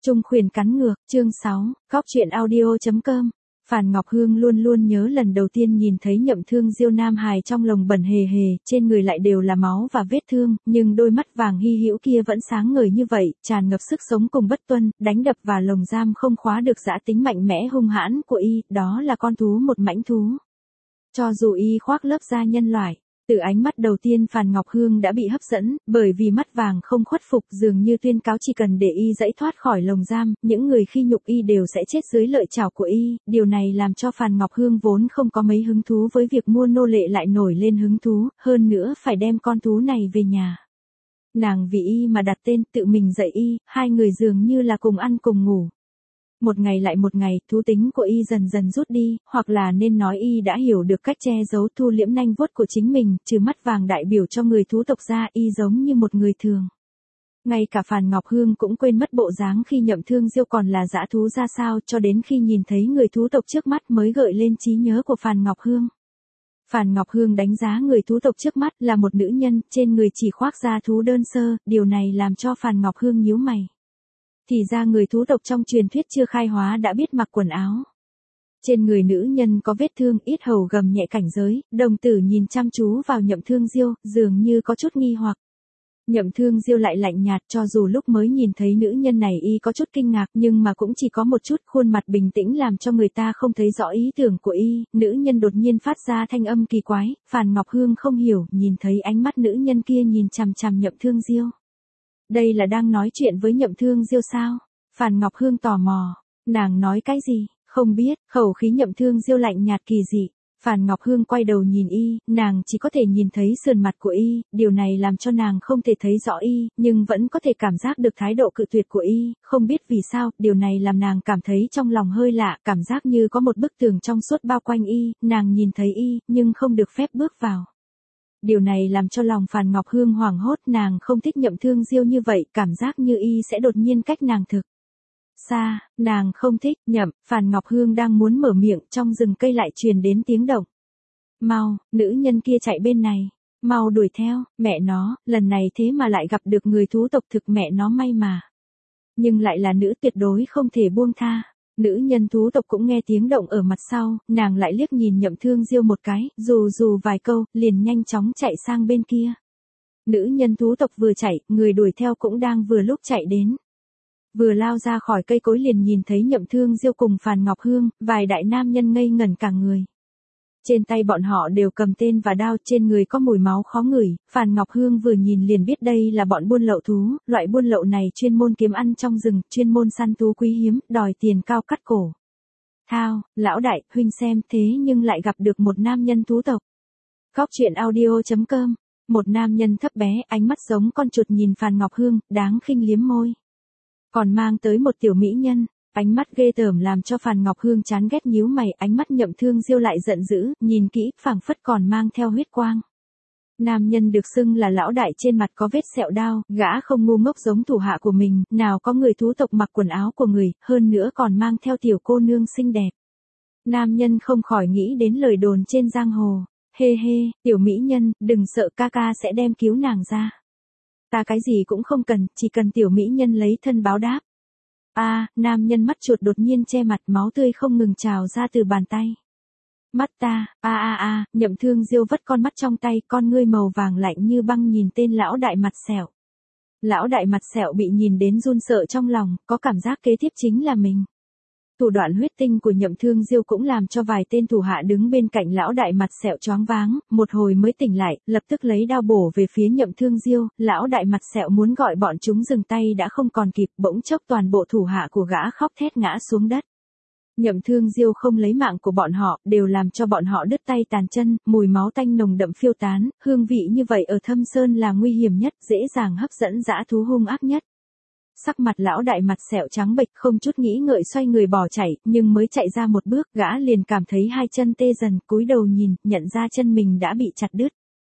Trung khuyển cắn ngược, chương 6, Cóc truyện audio.com. Phàn Ngọc Hương luôn luôn nhớ lần đầu tiên nhìn thấy Nhậm Thương Diêu nam hài trong lồng bẩn hề hề, trên người lại đều là máu và vết thương, nhưng đôi mắt vàng hy hữu kia vẫn sáng ngời như vậy, tràn ngập sức sống cùng bất tuân, đánh đập và lồng giam không khóa được dã tính mạnh mẽ hung hãn của y, đó là con thú một mãnh thú. Cho dù y khoác lớp da nhân loại, từ ánh mắt đầu tiên Phàn Ngọc Hương đã bị hấp dẫn, bởi vì mắt vàng không khuất phục dường như tuyên cáo chỉ cần để y dãy thoát khỏi lồng giam, những người khi nhục y đều sẽ chết dưới lợi chảo của y, điều này làm cho Phàn Ngọc Hương vốn không có mấy hứng thú với việc mua nô lệ lại nổi lên hứng thú, hơn nữa phải đem con thú này về nhà. Nàng vì y mà đặt tên, tự mình dạy y, hai người dường như là cùng ăn cùng ngủ. Một ngày lại một ngày, thú tính của y dần dần rút đi, hoặc là nên nói y đã hiểu được cách che giấu thu liễm nanh vuốt của chính mình, trừ mắt vàng đại biểu cho người thú tộc ra, y giống như một người thường. Ngay cả Phàn Ngọc Hương cũng quên mất bộ dáng khi Nhậm Thương Diêu còn là dã thú ra sao, cho đến khi nhìn thấy người thú tộc trước mắt mới gợi lên trí nhớ của Phàn Ngọc Hương. Phàn Ngọc Hương đánh giá người thú tộc trước mắt là một nữ nhân, trên người chỉ khoác da thú đơn sơ, điều này làm cho Phàn Ngọc Hương nhíu mày. Thì ra người thú tộc trong truyền thuyết chưa khai hóa đã biết mặc quần áo. Trên người nữ nhân có vết thương, yết hầu gầm nhẹ cảnh giới, đồng tử nhìn chăm chú vào Nhậm Thương Diêu, dường như có chút nghi hoặc. Nhậm Thương Diêu lại lạnh nhạt, cho dù lúc mới nhìn thấy nữ nhân này y có chút kinh ngạc nhưng mà cũng chỉ có một chút, khuôn mặt bình tĩnh làm cho người ta không thấy rõ ý tưởng của y, nữ nhân đột nhiên phát ra thanh âm kỳ quái, Phàn Ngọc Hương không hiểu, nhìn thấy ánh mắt nữ nhân kia nhìn chằm chằm Nhậm Thương Diêu. Đây là đang nói chuyện với Nhậm Thương Diêu sao? Phàn Ngọc Hương tò mò. Nàng nói cái gì? Không biết, khẩu khí Nhậm Thương Diêu lạnh nhạt kỳ dị. Phàn Ngọc Hương quay đầu nhìn y, nàng chỉ có thể nhìn thấy sườn mặt của y, điều này làm cho nàng không thể thấy rõ y, nhưng vẫn có thể cảm giác được thái độ cự tuyệt của y, không biết vì sao, điều này làm nàng cảm thấy trong lòng hơi lạ, cảm giác như có một bức tường trong suốt bao quanh y, nàng nhìn thấy y, nhưng không được phép bước vào. Điều này làm cho lòng Phàn Ngọc Hương hoảng hốt, nàng không thích Nhậm Thương Diêu như vậy, cảm giác như y sẽ đột nhiên cách nàng thực xa, nàng không thích. Phàn Ngọc Hương đang muốn mở miệng, trong rừng cây lại truyền đến tiếng động. Mau, nữ nhân kia chạy bên này, mau đuổi theo, mẹ nó, lần này thế mà lại gặp được người thú tộc thực, mẹ nó may mà. Nhưng lại là nữ, tuyệt đối không thể buông tha. Nữ nhân thú tộc cũng nghe tiếng động ở mặt sau, nàng lại liếc nhìn Nhậm Thương Diêu một cái, dù vài câu, liền nhanh chóng chạy sang bên kia. Nữ nhân thú tộc vừa chạy, người đuổi theo cũng đang vừa lúc chạy đến. Vừa lao ra khỏi cây cối liền nhìn thấy Nhậm Thương Diêu cùng Phàn Ngọc Hương, vài đại nam nhân ngây ngẩn cả người. Trên tay bọn họ đều cầm tên và đao, trên người có mùi máu khó ngửi, Phàn Ngọc Hương vừa nhìn liền biết đây là bọn buôn lậu thú, loại buôn lậu này chuyên môn kiếm ăn trong rừng, chuyên môn săn thú quý hiếm, đòi tiền cao cắt cổ. Thao, lão đại, huynh xem, thế nhưng lại gặp được một nam nhân thú tộc. Cóc truyện audio.com. Một nam nhân thấp bé, ánh mắt giống con chuột nhìn Phàn Ngọc Hương, đáng khinh liếm môi. Còn mang tới một tiểu mỹ nhân. Ánh mắt ghê tởm làm cho Phàn Ngọc Hương chán ghét nhíu mày, ánh mắt Nhậm Thương Diêu lại giận dữ, nhìn kỹ, phảng phất còn mang theo huyết quang. Nam nhân được xưng là lão đại trên mặt có vết sẹo đao, gã không ngu ngốc giống thủ hạ của mình, nào có người thú tộc mặc quần áo của người, hơn nữa còn mang theo tiểu cô nương xinh đẹp. Nam nhân không khỏi nghĩ đến lời đồn trên giang hồ, hê hê, tiểu mỹ nhân, đừng sợ, ca ca sẽ đem cứu nàng ra. Ta cái gì cũng không cần, chỉ cần tiểu mỹ nhân lấy thân báo đáp. Nam nhân mắt chuột đột nhiên che mặt, máu tươi không ngừng trào ra từ bàn tay. Mắt ta, Nhậm Thương Diêu vất con mắt trong tay, con ngươi màu vàng lạnh như băng nhìn tên lão đại mặt sẹo. Lão đại mặt sẹo bị nhìn đến run sợ trong lòng, có cảm giác kế tiếp chính là mình. Thủ đoạn huyết tinh của Nhậm Thương Diêu cũng làm cho vài tên thủ hạ đứng bên cạnh lão đại mặt sẹo choáng váng, một hồi mới tỉnh lại, lập tức lấy đao bổ về phía Nhậm Thương Diêu, lão đại mặt sẹo muốn gọi bọn chúng dừng tay đã không còn kịp, bỗng chốc toàn bộ thủ hạ của gã khóc thét ngã xuống đất. Nhậm Thương Diêu không lấy mạng của bọn họ, đều làm cho bọn họ đứt tay tàn chân, mùi máu tanh nồng đậm phiêu tán, hương vị như vậy ở Thâm Sơn là nguy hiểm nhất, dễ dàng hấp dẫn dã thú hung ác nhất. Sắc mặt lão đại mặt sẹo trắng bệch, không chút nghĩ ngợi xoay người bỏ chạy, nhưng mới chạy ra một bước, gã liền cảm thấy hai chân tê dần, cúi đầu nhìn, nhận ra chân mình đã bị chặt đứt.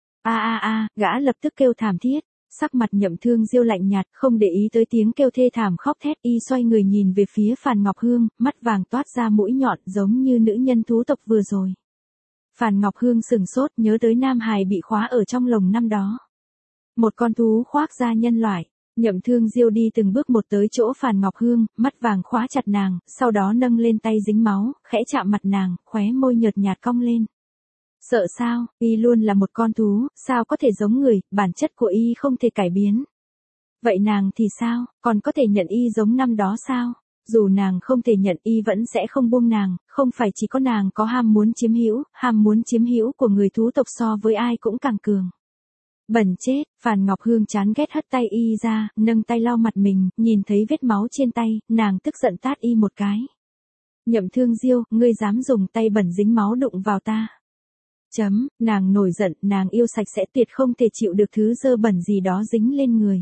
Gã lập tức kêu thảm thiết. Sắc mặt Nhậm Thương Diêu lạnh nhạt, không để ý tới tiếng kêu thê thảm khóc thét, y xoay người nhìn về phía Phàn Ngọc Hương, mắt vàng toát ra mũi nhọn giống như nữ nhân thú tộc vừa rồi. Phàn Ngọc Hương sừng sốt, nhớ tới nam hài bị khóa ở trong lồng năm đó. Một con thú khoác da nhân loại. Nhậm Thương Diêu đi từng bước một tới chỗ Phàn Ngọc Hương, mắt vàng khóa chặt nàng, sau đó nâng lên tay dính máu, khẽ chạm mặt nàng, khóe môi nhợt nhạt cong lên. Sợ sao, y luôn là một con thú, sao có thể giống người, bản chất của y không thể cải biến. Vậy nàng thì sao, còn có thể nhận y giống năm đó sao? Dù nàng không thể nhận y vẫn sẽ không buông nàng, không phải chỉ có nàng có ham muốn chiếm hữu của người thú tộc so với ai cũng càng cường. Bẩn chết, Phàn Ngọc Hương chán ghét hất tay y ra, nâng tay lau mặt mình, nhìn thấy vết máu trên tay, nàng tức giận tát y một cái. Nhậm Thương Diêu, ngươi dám dùng tay bẩn dính máu đụng vào ta. Nàng nổi giận, nàng yêu sạch sẽ tuyệt không thể chịu được thứ dơ bẩn gì đó dính lên người.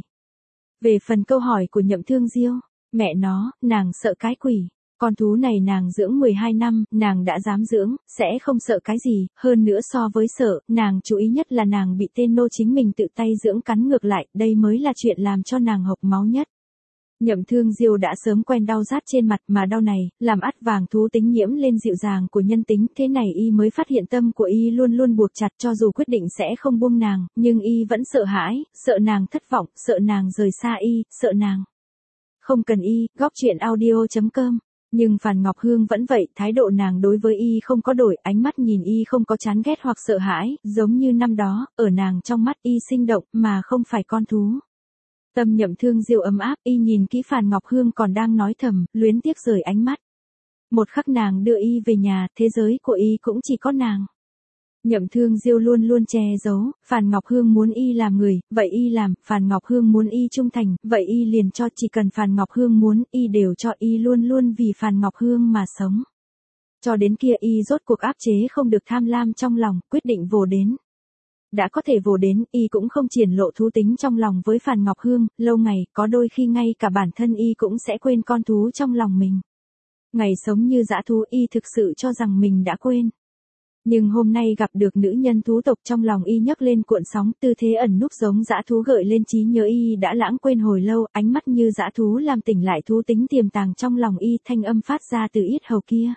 Về phần câu hỏi của Nhậm Thương Diêu, mẹ nó, nàng sợ cái quỷ. Con thú này nàng dưỡng 12 năm, nàng đã dám dưỡng, sẽ không sợ cái gì, hơn nữa so với sợ, nàng chú ý nhất là nàng bị tên nô chính mình tự tay dưỡng cắn ngược lại, đây mới là chuyện làm cho nàng hộc máu nhất. Nhậm Thương Diêu đã sớm quen đau rát trên mặt mà đau này, làm ắt vàng thú tính nhiễm lên dịu dàng của nhân tính, thế này y mới phát hiện tâm của y luôn luôn buộc chặt cho dù quyết định sẽ không buông nàng, nhưng y vẫn sợ hãi, sợ nàng thất vọng, sợ nàng rời xa y, sợ nàng không cần y, góc truyện audio.com. Nhưng Phàn Ngọc Hương vẫn vậy, thái độ nàng đối với y không có đổi, ánh mắt nhìn y không có chán ghét hoặc sợ hãi, giống như năm đó, ở nàng trong mắt y sinh động, mà không phải con thú. Tâm Nhậm Thương Diêu ấm áp, y nhìn kỹ Phàn Ngọc Hương còn đang nói thầm, luyến tiếc rời ánh mắt. Một khắc nàng đưa y về nhà, thế giới của y cũng chỉ có nàng. Nhậm Thương Diêu luôn luôn che giấu, Phàn Ngọc Hương muốn y làm người, vậy y làm, Phàn Ngọc Hương muốn y trung thành, vậy y liền cho, chỉ cần Phàn Ngọc Hương muốn, y đều cho, y luôn luôn vì Phàn Ngọc Hương mà sống. Cho đến kia y rốt cuộc áp chế không được tham lam trong lòng, quyết định vồ đến. Đã có thể vồ đến, y cũng không triển lộ thú tính trong lòng với Phàn Ngọc Hương, lâu ngày, có đôi khi ngay cả bản thân y cũng sẽ quên con thú trong lòng mình. Ngày sống như dã thú y thực sự cho rằng mình đã quên. Nhưng hôm nay gặp được nữ nhân thú tộc trong lòng y nhấc lên cuộn sóng, tư thế ẩn núp giống dã thú gợi lên trí nhớ y đã lãng quên hồi lâu, ánh mắt như dã thú làm tỉnh lại thú tính tiềm tàng trong lòng y, thanh âm phát ra từ yết hầu kia.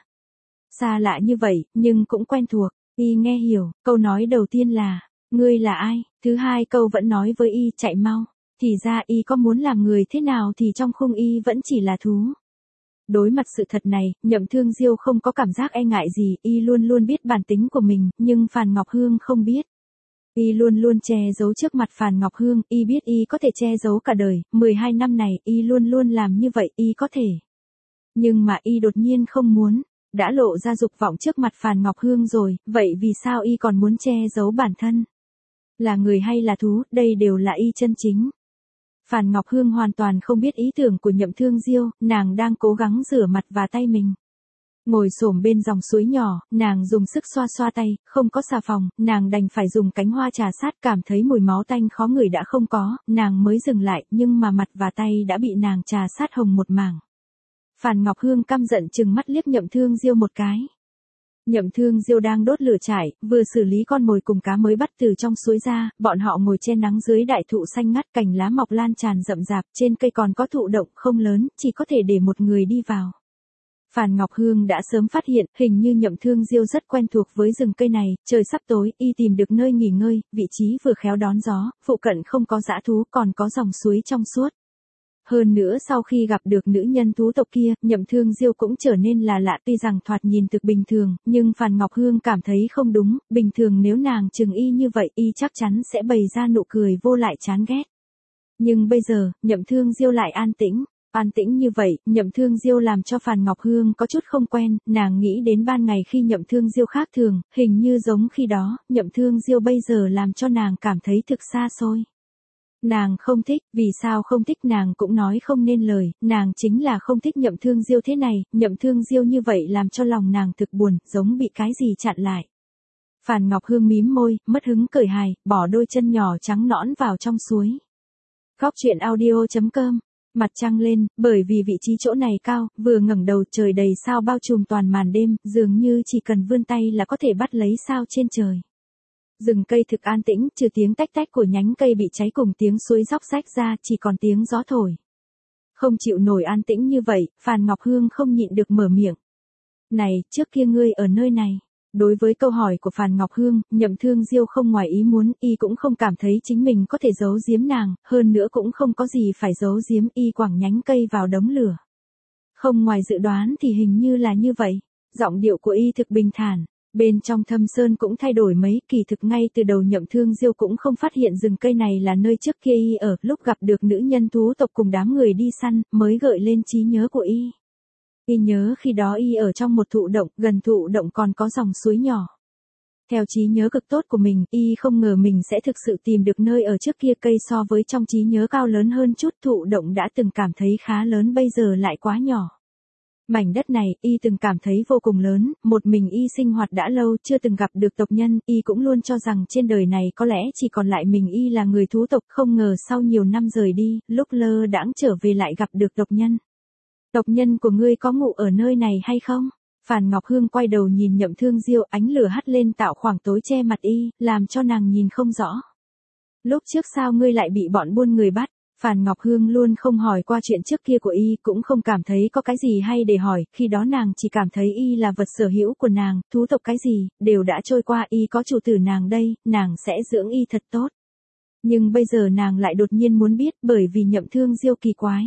Xa lạ như vậy, nhưng cũng quen thuộc, y nghe hiểu, câu nói đầu tiên là, ngươi là ai, thứ hai câu vẫn nói với y chạy mau, thì ra y có muốn làm người thế nào thì trong khung y vẫn chỉ là thú. Đối mặt sự thật này, Nhậm Thương Diêu không có cảm giác e ngại gì, y luôn luôn biết bản tính của mình, nhưng Phàn Ngọc Hương không biết. Y luôn luôn che giấu trước mặt Phàn Ngọc Hương, y biết y có thể che giấu cả đời, 12 năm này, y luôn luôn làm như vậy, y có thể. Nhưng mà y đột nhiên không muốn, đã lộ ra dục vọng trước mặt Phàn Ngọc Hương rồi, vậy vì sao y còn muốn che giấu bản thân? Là người hay là thú, đây đều là y chân chính. Phàn Ngọc Hương hoàn toàn không biết ý tưởng của Nhậm Thương Diêu, nàng đang cố gắng rửa mặt và tay mình. Ngồi xổm bên dòng suối nhỏ, nàng dùng sức xoa xoa tay, không có xà phòng, nàng đành phải dùng cánh hoa trà sát, cảm thấy mùi máu tanh khó ngửi đã không có, nàng mới dừng lại, nhưng mà mặt và tay đã bị nàng trà sát hồng một mảng. Phàn Ngọc Hương căm giận trừng mắt liếc Nhậm Thương Diêu một cái. Nhậm Thương Diêu đang đốt lửa trải, vừa xử lý con mồi cùng cá mới bắt từ trong suối ra, bọn họ ngồi che nắng dưới đại thụ xanh ngắt, cành lá mọc lan tràn rậm rạp, trên cây còn có thụ động không lớn, chỉ có thể để một người đi vào. Phàn Ngọc Hương đã sớm phát hiện, hình như Nhậm Thương Diêu rất quen thuộc với rừng cây này, trời sắp tối, y tìm được nơi nghỉ ngơi, vị trí vừa khéo đón gió, phụ cận không có dã thú, còn có dòng suối trong suốt. Hơn nữa sau khi gặp được nữ nhân thú tộc kia, Nhậm Thương Diêu cũng trở nên là lạ, tuy rằng thoạt nhìn thực bình thường, nhưng Phàn Ngọc Hương cảm thấy không đúng, bình thường nếu nàng chừng y như vậy, y chắc chắn sẽ bày ra nụ cười vô lại chán ghét. Nhưng bây giờ, Nhậm Thương Diêu lại an tĩnh như vậy, Nhậm Thương Diêu làm cho Phàn Ngọc Hương có chút không quen, nàng nghĩ đến ban ngày khi Nhậm Thương Diêu khác thường, hình như giống khi đó, Nhậm Thương Diêu bây giờ làm cho nàng cảm thấy thực xa xôi. Nàng không thích, vì sao không thích nàng cũng nói không nên lời, nàng chính là không thích Nhậm Thương Diêu thế này, Nhậm Thương Diêu như vậy làm cho lòng nàng thực buồn, giống bị cái gì chặn lại. Phàn Ngọc Hương mím môi, mất hứng cười hài, bỏ đôi chân nhỏ trắng nõn vào trong suối. Góc truyện audio.com. Mặt trăng lên, bởi vì vị trí chỗ này cao, vừa ngẩng đầu trời đầy sao bao trùm toàn màn đêm, dường như chỉ cần vươn tay là có thể bắt lấy sao trên trời. Rừng cây thực an tĩnh, trừ tiếng tách tách của nhánh cây bị cháy cùng tiếng suối róc rách ra, chỉ còn tiếng gió thổi. Không chịu nổi an tĩnh như vậy, Phàn Ngọc Hương không nhịn được mở miệng. Này, trước kia ngươi ở nơi này. Đối với câu hỏi của Phàn Ngọc Hương, Nhậm Thương Diêu không ngoài ý muốn, y cũng không cảm thấy chính mình có thể giấu giếm nàng, hơn nữa cũng không có gì phải giấu giếm, y quẳng nhánh cây vào đống lửa. Không ngoài dự đoán thì hình như là như vậy. Giọng điệu của y thực bình thản. Bên trong Thâm Sơn cũng thay đổi mấy, kỳ thực ngay từ đầu Nhậm Thương Diêu cũng không phát hiện rừng cây này là nơi trước kia y ở, lúc gặp được nữ nhân thú tộc cùng đám người đi săn, mới gợi lên trí nhớ của y. Y nhớ khi đó y ở trong một thụ động, gần thụ động còn có dòng suối nhỏ. Theo trí nhớ cực tốt của mình, y không ngờ mình sẽ thực sự tìm được nơi ở trước kia, cây so với trong trí nhớ cao lớn hơn chút, thụ động đã từng cảm thấy khá lớn bây giờ lại quá nhỏ. Mảnh đất này, y từng cảm thấy vô cùng lớn, một mình y sinh hoạt đã lâu chưa từng gặp được tộc nhân, y cũng luôn cho rằng trên đời này có lẽ chỉ còn lại mình y là người thú tộc, không ngờ sau nhiều năm rời đi, lúc lơ đãng trở về lại gặp được tộc nhân. Tộc nhân của ngươi có ngủ ở nơi này hay không? Phàn Ngọc Hương quay đầu nhìn Nhậm Thương Diêu, ánh lửa hắt lên tạo khoảng tối che mặt y, làm cho nàng nhìn không rõ. Lúc trước sao ngươi lại bị bọn buôn người bắt? Phàn Ngọc Hương luôn không hỏi qua chuyện trước kia của y, cũng không cảm thấy có cái gì hay để hỏi, khi đó nàng chỉ cảm thấy y là vật sở hữu của nàng, thú tộc cái gì, đều đã trôi qua, y có chủ tử nàng đây, nàng sẽ dưỡng y thật tốt. Nhưng bây giờ nàng lại đột nhiên muốn biết, bởi vì Nhậm Thương Diêu kỳ quái.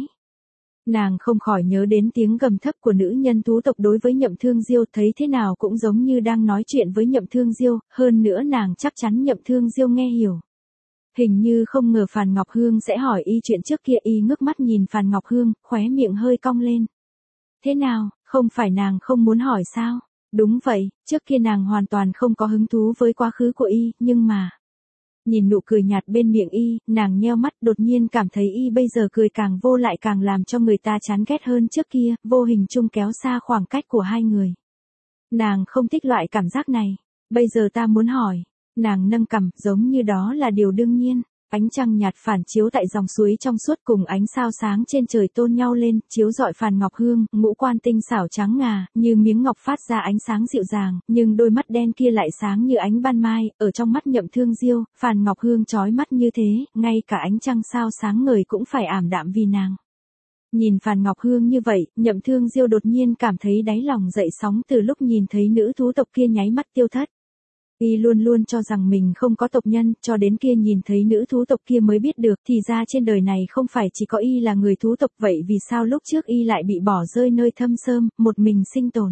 Nàng không khỏi nhớ đến tiếng gầm thấp của nữ nhân thú tộc đối với Nhậm Thương Diêu, thấy thế nào cũng giống như đang nói chuyện với Nhậm Thương Diêu, hơn nữa nàng chắc chắn Nhậm Thương Diêu nghe hiểu. Hình như không ngờ Phàn Ngọc Hương sẽ hỏi y chuyện trước kia, y ngước mắt nhìn Phàn Ngọc Hương, khóe miệng hơi cong lên. Thế nào, không phải nàng không muốn hỏi sao? Đúng vậy, trước kia nàng hoàn toàn không có hứng thú với quá khứ của y, nhưng mà... Nhìn nụ cười nhạt bên miệng y, nàng nheo mắt, đột nhiên cảm thấy y bây giờ cười càng vô lại càng làm cho người ta chán ghét hơn trước kia, vô hình chung kéo xa khoảng cách của hai người. Nàng không thích loại cảm giác này. Bây giờ ta muốn hỏi. Nàng nâng cằm, giống như đó là điều đương nhiên. Ánh trăng nhạt phản chiếu tại dòng suối trong suốt cùng ánh sao sáng trên trời tôn nhau lên, chiếu rọi Phàn Ngọc Hương, ngũ quan tinh xảo trắng ngà, như miếng ngọc phát ra ánh sáng dịu dàng, nhưng đôi mắt đen kia lại sáng như ánh ban mai, ở trong mắt Nhậm Thương Diêu, Phàn Ngọc Hương chói mắt như thế, ngay cả ánh trăng sao sáng ngời cũng phải ảm đạm vì nàng. Nhìn Phàn Ngọc Hương như vậy, Nhậm Thương Diêu đột nhiên cảm thấy đáy lòng dậy sóng từ lúc nhìn thấy nữ thú tộc kia nháy mắt tiêu thất. Y luôn luôn cho rằng mình không có tộc nhân, cho đến kia nhìn thấy nữ thú tộc kia mới biết được, thì ra trên đời này không phải chỉ có y là người thú tộc, vậy vì sao lúc trước y lại bị bỏ rơi nơi thâm sơn, một mình sinh tồn?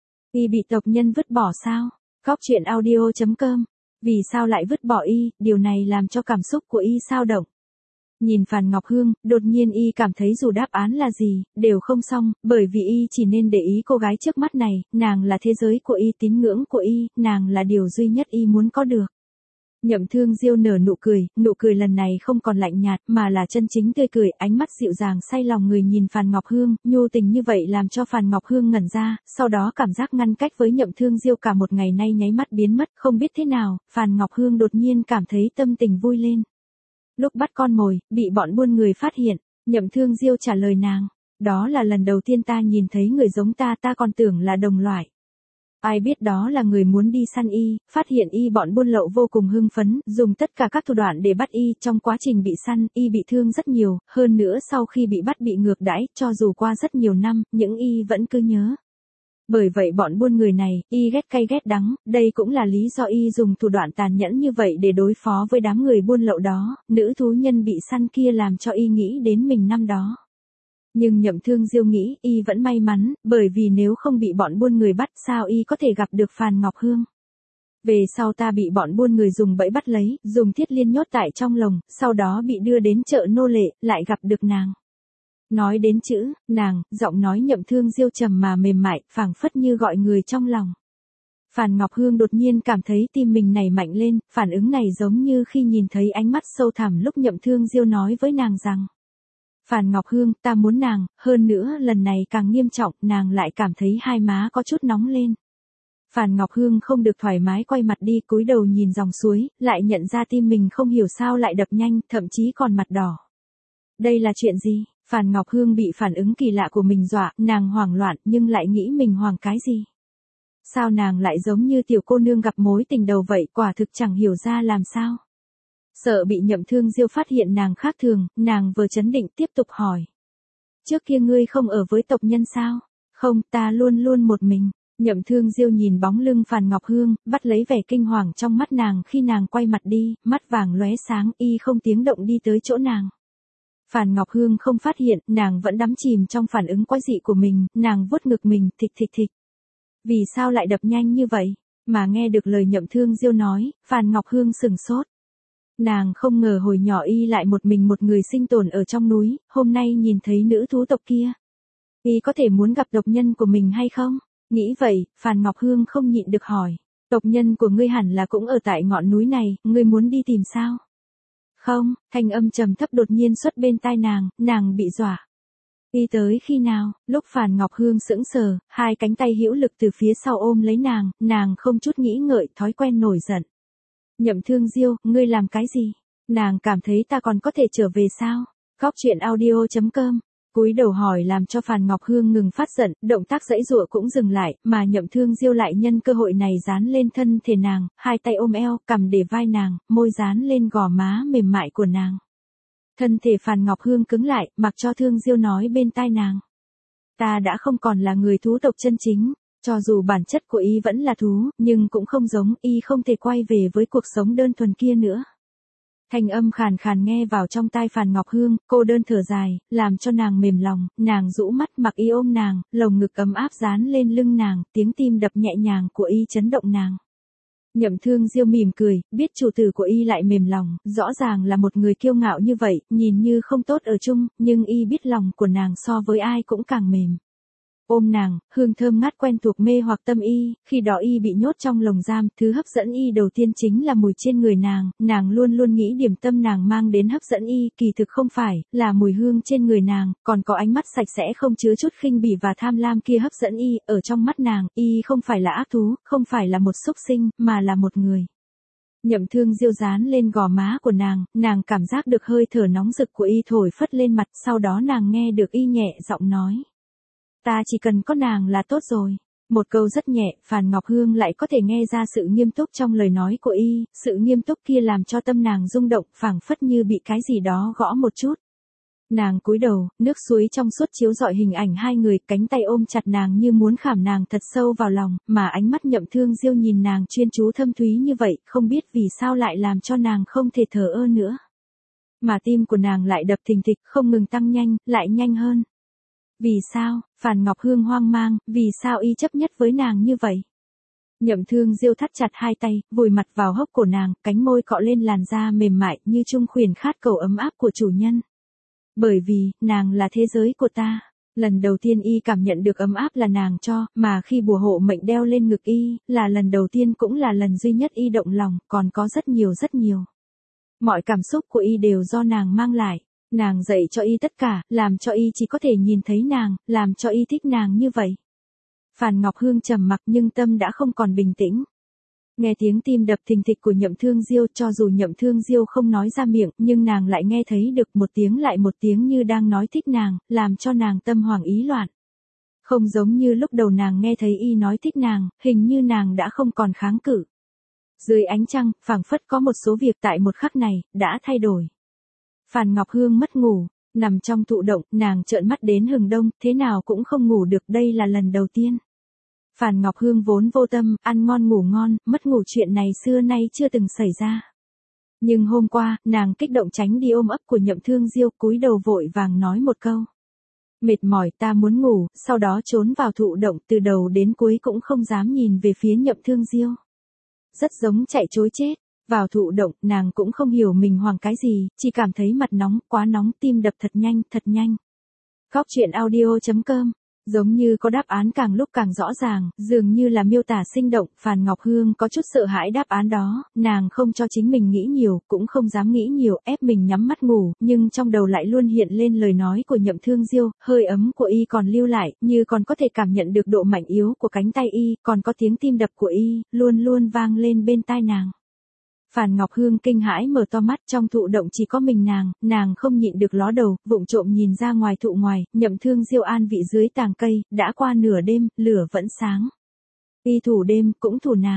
Y bị tộc nhân vứt bỏ sao? Góc truyện audio.com. Vì sao lại vứt bỏ y, điều này làm cho cảm xúc của y xao động. Nhìn Phàn Ngọc Hương, đột nhiên y cảm thấy dù đáp án là gì, đều không xong, bởi vì y chỉ nên để ý cô gái trước mắt này, nàng là thế giới của y, tín ngưỡng của y, nàng là điều duy nhất y muốn có được. Nhậm Thương Diêu nở nụ cười lần này không còn lạnh nhạt, mà là chân chính tươi cười, ánh mắt dịu dàng say lòng người nhìn Phàn Ngọc Hương, nhu tình như vậy làm cho Phàn Ngọc Hương ngẩn ra, sau đó cảm giác ngăn cách với Nhậm Thương Diêu cả một ngày nay nháy mắt biến mất, không biết thế nào, Phàn Ngọc Hương đột nhiên cảm thấy tâm tình vui lên. Lúc bắt con mồi, bị bọn buôn người phát hiện, Nhậm Thương Diêu trả lời nàng, đó là lần đầu tiên ta nhìn thấy người giống ta, ta còn tưởng là đồng loại. Ai biết đó là người muốn đi săn y, phát hiện y, bọn buôn lậu vô cùng hưng phấn, dùng tất cả các thủ đoạn để bắt y, trong quá trình bị săn, y bị thương rất nhiều, hơn nữa sau khi bị bắt bị ngược đãi, cho dù qua rất nhiều năm, những y vẫn cứ nhớ. Bởi vậy bọn buôn người này, y ghét cay ghét đắng, đây cũng là lý do y dùng thủ đoạn tàn nhẫn như vậy để đối phó với đám người buôn lậu đó, nữ thú nhân bị săn kia làm cho y nghĩ đến mình năm đó. Nhưng Nhậm Thương Diêu nghĩ y vẫn may mắn, bởi vì nếu không bị bọn buôn người bắt sao y có thể gặp được Phàn Ngọc Hương. Về sau ta bị bọn buôn người dùng bẫy bắt lấy, dùng thiết liên nhốt tại trong lồng, sau đó bị đưa đến chợ nô lệ, lại gặp được nàng. Nói đến chữ, nàng, giọng nói Nhậm Thương Diêu trầm mà mềm mại, phảng phất như gọi người trong lòng. Phàn Ngọc Hương đột nhiên cảm thấy tim mình nảy mạnh lên, phản ứng này giống như khi nhìn thấy ánh mắt sâu thẳm lúc Nhậm Thương Diêu nói với nàng rằng. Phàn Ngọc Hương, ta muốn nàng, hơn nữa lần này càng nghiêm trọng, nàng lại cảm thấy hai má có chút nóng lên. Phàn Ngọc Hương không được thoải mái quay mặt đi, cúi đầu nhìn dòng suối, lại nhận ra tim mình không hiểu sao lại đập nhanh, thậm chí còn mặt đỏ. Đây là chuyện gì? Phàn Ngọc Hương bị phản ứng kỳ lạ của mình dọa, nàng hoảng loạn nhưng lại nghĩ mình hoảng cái gì? Sao nàng lại giống như tiểu cô nương gặp mối tình đầu vậy, quả thực chẳng hiểu ra làm sao. Sợ bị Nhậm Thương Diêu phát hiện nàng khác thường, nàng vừa chấn định tiếp tục hỏi. Trước kia ngươi không ở với tộc nhân sao? Không, ta luôn luôn một mình. Nhậm Thương Diêu nhìn bóng lưng Phàn Ngọc Hương, bắt lấy vẻ kinh hoàng trong mắt nàng khi nàng quay mặt đi, mắt vàng lóe sáng, y không tiếng động đi tới chỗ nàng. Phàn Ngọc Hương không phát hiện, nàng vẫn đắm chìm trong phản ứng quái dị của mình, nàng vuốt ngực mình, thịch thịch thịch. Vì sao lại đập nhanh như vậy? Mà nghe được lời Nhậm Thương Diêu nói, Phàn Ngọc Hương sừng sốt. Nàng không ngờ hồi nhỏ y lại một mình một người sinh tồn ở trong núi, hôm nay nhìn thấy nữ thú tộc kia. Y có thể muốn gặp tộc nhân của mình hay không? Nghĩ vậy, Phàn Ngọc Hương không nhịn được hỏi. Tộc nhân của ngươi hẳn là cũng ở tại ngọn núi này, ngươi muốn đi tìm sao? Không, thanh âm trầm thấp đột nhiên xuất bên tai nàng bị dọa. Y tới khi nào? Lúc Phàn Ngọc Hương sững sờ, hai cánh tay hữu lực từ phía sau ôm lấy nàng không chút nghĩ ngợi, thói quen nổi giận. Nhậm Thương Diêu, ngươi làm cái gì? Nàng cảm thấy ta còn có thể trở về sao? Góc truyện audio.com. Cúi đầu hỏi làm cho Phàn Ngọc Hương ngừng phát giận, động tác giãy giụa cũng dừng lại, mà Nhậm Thương Diêu lại nhân cơ hội này dán lên thân thể nàng, hai tay ôm eo, cầm để vai nàng, môi dán lên gò má mềm mại của nàng. Thân thể Phàn Ngọc Hương cứng lại, mặc cho Thương Diêu nói bên tai nàng. Ta đã không còn là người thú tộc chân chính, cho dù bản chất của y vẫn là thú, nhưng cũng không giống, y không thể quay về với cuộc sống đơn thuần kia nữa. Thanh âm khàn khàn nghe vào trong tai Phàn Ngọc Hương, cô đơn thở dài, làm cho nàng mềm lòng, nàng rũ mắt mặc y ôm nàng, lồng ngực ấm áp dán lên lưng nàng, tiếng tim đập nhẹ nhàng của y chấn động nàng. Nhậm Thương Diêu mỉm cười, biết chủ tử của y lại mềm lòng, rõ ràng là một người kiêu ngạo như vậy, nhìn như không tốt ở chung, nhưng y biết lòng của nàng so với ai cũng càng mềm. Ôm nàng, hương thơm ngát quen thuộc mê hoặc tâm y, khi đó y bị nhốt trong lồng giam, thứ hấp dẫn y đầu tiên chính là mùi trên người nàng luôn luôn nghĩ điểm tâm nàng mang đến hấp dẫn y, kỳ thực không phải, là mùi hương trên người nàng, còn có ánh mắt sạch sẽ không chứa chút khinh bỉ và tham lam kia hấp dẫn y, ở trong mắt nàng, y không phải là ác thú, không phải là một súc sinh, mà là một người. Nhậm Thương Diêu dán lên gò má của nàng cảm giác được hơi thở nóng rực của y thổi phất lên mặt, sau đó nàng nghe được y nhẹ giọng nói. Ta chỉ cần có nàng là tốt rồi. Một câu rất nhẹ, Phàn Ngọc Hương lại có thể nghe ra sự nghiêm túc trong lời nói của y, sự nghiêm túc kia làm cho tâm nàng rung động, phảng phất như bị cái gì đó gõ một chút. Nàng cúi đầu, nước suối trong suốt chiếu rọi hình ảnh hai người, cánh tay ôm chặt nàng như muốn khảm nàng thật sâu vào lòng, mà ánh mắt Nhậm Thương Diêu nhìn nàng chuyên chú thâm thúy như vậy, không biết vì sao lại làm cho nàng không thể thở ơ nữa. Mà tim của nàng lại đập thình thịch, không ngừng tăng nhanh, lại nhanh hơn. Vì sao? Phàn Ngọc Hương hoang mang, vì sao y chấp nhất với nàng như vậy? Nhậm Thương Diêu thắt chặt hai tay, vùi mặt vào hốc cổ nàng, cánh môi cọ lên làn da mềm mại như trung khuyển khát cầu ấm áp của chủ nhân. Bởi vì, nàng là thế giới của ta. Lần đầu tiên y cảm nhận được ấm áp là nàng cho, mà khi bùa hộ mệnh đeo lên ngực y, là lần đầu tiên cũng là lần duy nhất y động lòng, còn có rất nhiều. Mọi cảm xúc của y đều do nàng mang lại. Nàng dạy cho y tất cả, làm cho y chỉ có thể nhìn thấy nàng, làm cho y thích nàng như vậy. Phàn Ngọc Hương trầm mặc nhưng tâm đã không còn bình tĩnh. Nghe tiếng tim đập thình thịch của Nhậm Thương Diêu, cho dù Nhậm Thương Diêu không nói ra miệng, nhưng nàng lại nghe thấy được một tiếng lại một tiếng như đang nói thích nàng, làm cho nàng tâm hoảng ý loạn. Không giống như lúc đầu nàng nghe thấy y nói thích nàng, hình như nàng đã không còn kháng cự. Dưới ánh trăng, phảng phất có một số việc tại một khắc này, đã thay đổi. Phàn Ngọc Hương mất ngủ, nằm trong thụ động, nàng trợn mắt đến hừng đông, thế nào cũng không ngủ được, đây là lần đầu tiên. Phàn Ngọc Hương vốn vô tâm, ăn ngon ngủ ngon, mất ngủ chuyện này xưa nay chưa từng xảy ra. Nhưng hôm qua, nàng kích động tránh đi ôm ấp của Nhậm Thương Diêu, cúi đầu vội vàng nói một câu. Mệt mỏi, ta muốn ngủ, sau đó trốn vào thụ động, từ đầu đến cuối cũng không dám nhìn về phía Nhậm Thương Diêu. Rất giống chạy trối chết. Vào thụ động, nàng cũng không hiểu mình hoảng cái gì, chỉ cảm thấy mặt nóng, quá nóng, tim đập thật nhanh. Góc truyện audio.com. Giống như có đáp án càng lúc càng rõ ràng, dường như là miêu tả sinh động, Phàn Ngọc Hương có chút sợ hãi đáp án đó, nàng không cho chính mình nghĩ nhiều, cũng không dám nghĩ nhiều, ép mình nhắm mắt ngủ, nhưng trong đầu lại luôn hiện lên lời nói của Nhậm Thương Diêu, hơi ấm của y còn lưu lại, như còn có thể cảm nhận được độ mạnh yếu của cánh tay y, còn có tiếng tim đập của y, luôn vang lên bên tai nàng. Phàn Ngọc Hương kinh hãi mở to mắt, trong thụ động chỉ có mình nàng không nhịn được ló đầu, vụng trộm nhìn ra ngoài thụ ngoài, Nhậm Thương Diêu an vị dưới tàng cây, đã qua nửa đêm, lửa vẫn sáng. Y thủ đêm, cũng thủ nàng.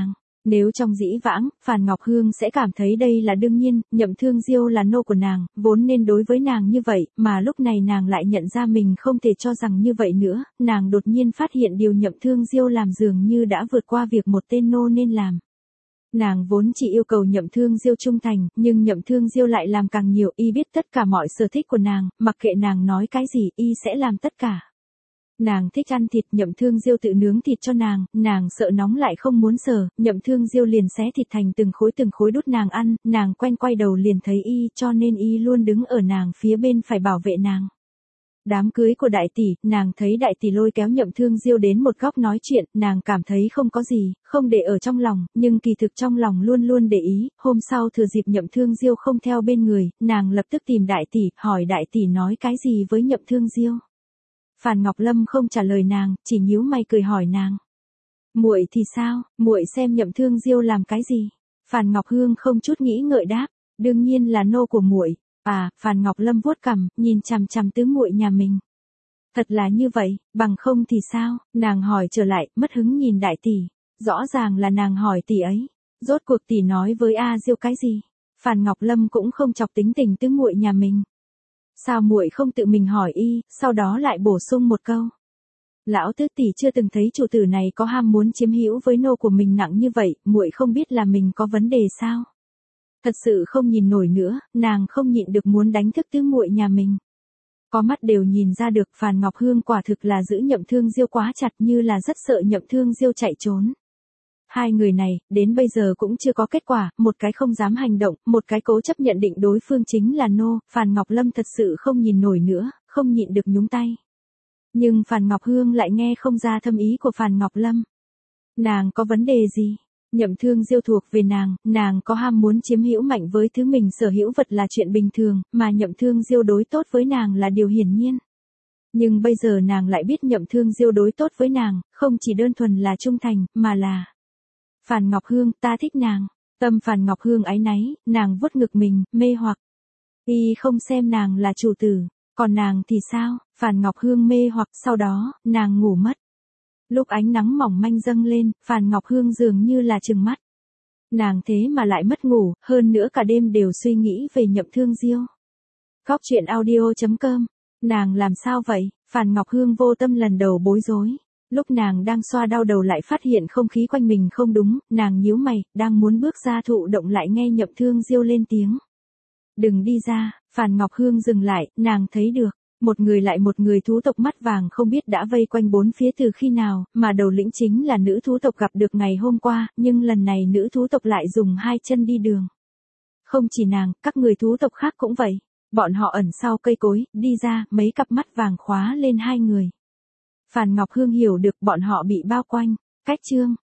Nếu trong dĩ vãng, Phàn Ngọc Hương sẽ cảm thấy đây là đương nhiên, Nhậm Thương Diêu là nô của nàng, vốn nên đối với nàng như vậy, mà lúc này nàng lại nhận ra mình không thể cho rằng như vậy nữa, nàng đột nhiên phát hiện điều Nhậm Thương Diêu làm dường như đã vượt qua việc một tên nô nên làm. Nàng vốn chỉ yêu cầu Nhậm Thương Diêu trung thành, nhưng Nhậm Thương Diêu lại làm càng nhiều, y biết tất cả mọi sở thích của nàng, mặc kệ nàng nói cái gì, y sẽ làm tất cả. Nàng thích ăn thịt, Nhậm Thương Diêu tự nướng thịt cho nàng sợ nóng lại không muốn sờ, Nhậm Thương Diêu liền xé thịt thành từng khối đút nàng ăn, nàng quay đầu liền thấy y, cho nên y luôn đứng ở nàng phía bên phải bảo vệ nàng. Đám cưới của đại tỷ, nàng thấy đại tỷ lôi kéo Nhậm Thương Diêu đến một góc nói chuyện, nàng cảm thấy không có gì, không để ở trong lòng, nhưng kỳ thực trong lòng luôn luôn để ý, hôm sau thừa dịp Nhậm Thương Diêu không theo bên người, nàng lập tức tìm đại tỷ, hỏi đại tỷ nói cái gì với Nhậm Thương Diêu. Phàn Ngọc Lâm không trả lời nàng, chỉ nhíu mày cười hỏi nàng. Muội thì sao, muội xem Nhậm Thương Diêu làm cái gì? Phàn Ngọc Hương không chút nghĩ ngợi đáp, đương nhiên là nô của muội. À, Phàn Ngọc Lâm vuốt cằm, nhìn chằm chằm tứ muội nhà mình. Thật là như vậy, bằng không thì sao? Nàng hỏi trở lại, mất hứng nhìn đại tỷ. Rõ ràng là nàng hỏi tỷ ấy. Rốt cuộc tỷ nói với A Diêu cái gì? Phàn Ngọc Lâm cũng không chọc tính tình tứ muội nhà mình. Sao muội không tự mình hỏi y, sau đó lại bổ sung một câu. Lão tứ tỷ chưa từng thấy chủ tử này có ham muốn chiếm hữu với nô của mình nặng như vậy, muội không biết là mình có vấn đề sao? Thật sự không nhìn nổi nữa, nàng không nhịn được muốn đánh thức tứ muội nhà mình. Có mắt đều nhìn ra được Phàn Ngọc Hương quả thực là giữ Nhậm Thương Diêu quá chặt, như là rất sợ Nhậm Thương Diêu chạy trốn. Hai người này, đến bây giờ cũng chưa có kết quả, một cái không dám hành động, một cái cố chấp nhận định đối phương chính là nô, Phàn Ngọc Lâm thật sự không nhìn nổi nữa, không nhịn được nhúng tay. Nhưng Phàn Ngọc Hương lại nghe không ra thâm ý của Phàn Ngọc Lâm. Nàng có vấn đề gì? Nhậm Thương Diêu thuộc về nàng có ham muốn chiếm hữu mạnh với thứ mình sở hữu vật là chuyện bình thường, mà Nhậm Thương Diêu đối tốt với nàng là điều hiển nhiên. Nhưng bây giờ nàng lại biết Nhậm Thương Diêu đối tốt với nàng, không chỉ đơn thuần là trung thành, mà là Phàn Ngọc Hương, ta thích nàng. Tâm Phàn Ngọc Hương áy náy, nàng vuốt ngực mình, mê hoặc. Y không xem nàng là chủ tử, còn nàng thì sao? Phàn Ngọc Hương mê hoặc, sau đó, nàng ngủ mất. Lúc ánh nắng mỏng manh dâng lên, Phàn Ngọc Hương dường như là trừng mắt. Nàng thế mà lại mất ngủ, hơn nữa cả đêm đều suy nghĩ về Nhậm Thương Diêu. Góc truyện audio.com. Nàng làm sao vậy? Phàn Ngọc Hương vô tâm lần đầu bối rối. Lúc nàng đang xoa đau đầu lại phát hiện không khí quanh mình không đúng, nàng nhíu mày, đang muốn bước ra thụ động lại nghe Nhậm Thương Diêu lên tiếng. Đừng đi ra, Phàn Ngọc Hương dừng lại, nàng thấy được. Một người lại một người thú tộc mắt vàng không biết đã vây quanh bốn phía từ khi nào, mà đầu lĩnh chính là nữ thú tộc gặp được ngày hôm qua, nhưng lần này nữ thú tộc lại dùng hai chân đi đường. Không chỉ nàng, các người thú tộc khác cũng vậy. Bọn họ ẩn sau cây cối, đi ra, mấy cặp mắt vàng khóa lên hai người. Phàn Ngọc Hương hiểu được bọn họ bị bao quanh. Cách chương